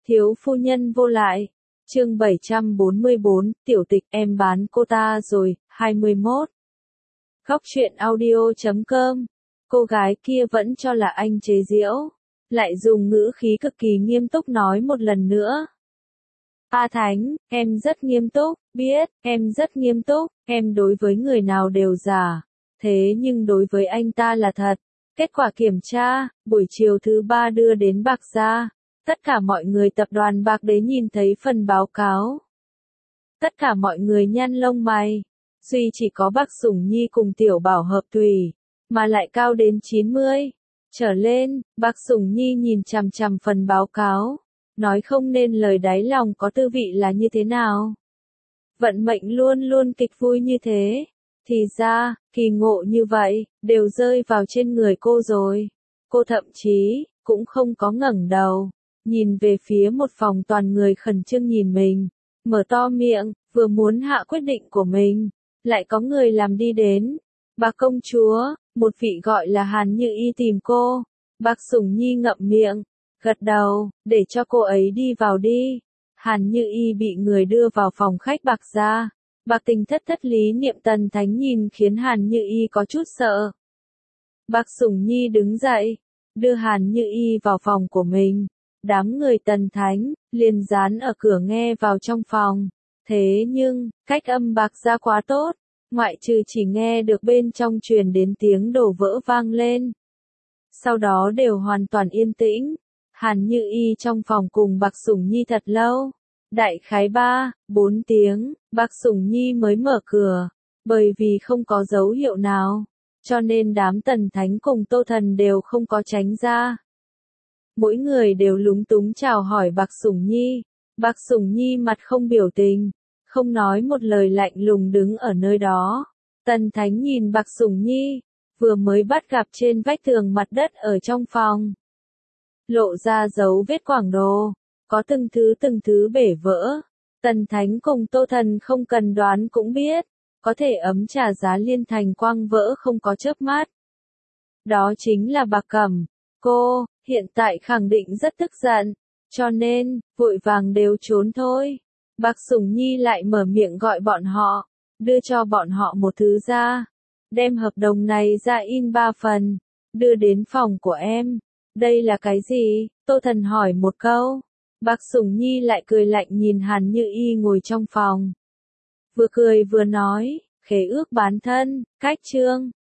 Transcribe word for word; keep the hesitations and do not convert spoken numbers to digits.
Thiếu phu nhân vô lại. Chương bảy trăm bốn mươi bốn, tiểu tịch em bán cô ta rồi, hai mươi mốt. Góc truyện audio chấm com. Cô gái kia vẫn cho là anh chế giễu, lại dùng ngữ khí cực kỳ nghiêm túc nói một lần nữa. A Thánh, em rất nghiêm túc, biết, em rất nghiêm túc, em đối với người nào đều giả, thế nhưng đối với anh ta là thật. Kết quả kiểm tra, buổi chiều thứ ba đưa đến Bạc Gia. Tất cả mọi người tập đoàn Bạc Đế nhìn thấy phần báo cáo. Tất cả mọi người nhăn lông mày. Duy chỉ có Bạc Sủng Nhi cùng Tiểu Bảo hợp tùy, mà lại cao đến chín mươi trở lên. Bạc Sủng Nhi nhìn chằm chằm phần báo cáo, nói không nên lời đáy lòng có tư vị là như thế nào. Vận mệnh luôn luôn kịch vui như thế. Thì ra, kỳ ngộ như vậy, đều rơi vào trên người cô rồi. Cô thậm chí, cũng không có ngẩng đầu, nhìn về phía một phòng toàn người khẩn trương nhìn mình, mở to miệng, vừa muốn hạ quyết định của mình, lại có người làm đi đến. Bà công chúa, một vị gọi là Hàn Như Y tìm cô. Bạc Sủng Nhi ngậm miệng, gật đầu, để cho cô ấy đi vào đi. Hàn Như Y bị người đưa vào phòng khách Bạc Gia. Bạc Tình thất thất lý niệm Tần Thánh nhìn khiến Hàn Như Y có chút sợ. Bạc Sủng Nhi đứng dậy, đưa Hàn Như Y vào phòng của mình. Đám người Tần Thánh, liền dán ở cửa nghe vào trong phòng. Thế nhưng, cách âm Bạc Gia quá tốt, ngoại trừ chỉ nghe được bên trong truyền đến tiếng đổ vỡ vang lên. Sau đó đều hoàn toàn yên tĩnh. Hàn Như Y trong phòng cùng Bạc Sủng Nhi thật lâu. Đại khái ba, bốn tiếng, Bạc Sủng Nhi mới mở cửa, bởi vì không có dấu hiệu nào, cho nên đám Tần Thánh cùng Tô Thần đều không có tránh ra. Mỗi người đều lúng túng chào hỏi Bạc Sủng Nhi. Bạc Sủng Nhi mặt không biểu tình, không nói một lời, lạnh lùng đứng ở nơi đó. Tần Thánh nhìn Bạc Sủng Nhi, vừa mới bắt gặp trên vách tường mặt đất ở trong phòng, lộ ra dấu vết quảng đồ. Có từng thứ từng thứ bể vỡ. Tần Thánh cùng Tô Thần không cần đoán cũng biết, có thể ấm trà giá liên thành quang vỡ không có chớp mắt. Đó chính là Bạc Cẩm. Cô, hiện tại khẳng định rất tức giận, cho nên, vội vàng đều trốn thôi. Bạc Sủng Nhi lại mở miệng gọi bọn họ, đưa cho bọn họ một thứ ra. Đem hợp đồng này ra in ba phần, đưa đến phòng của em. Đây là cái gì? Tô Thần hỏi một câu. Bạc Sủng Nhi lại cười lạnh nhìn Hàn Như Y ngồi trong phòng. Vừa cười vừa nói, khế ước bán thân, cách chương,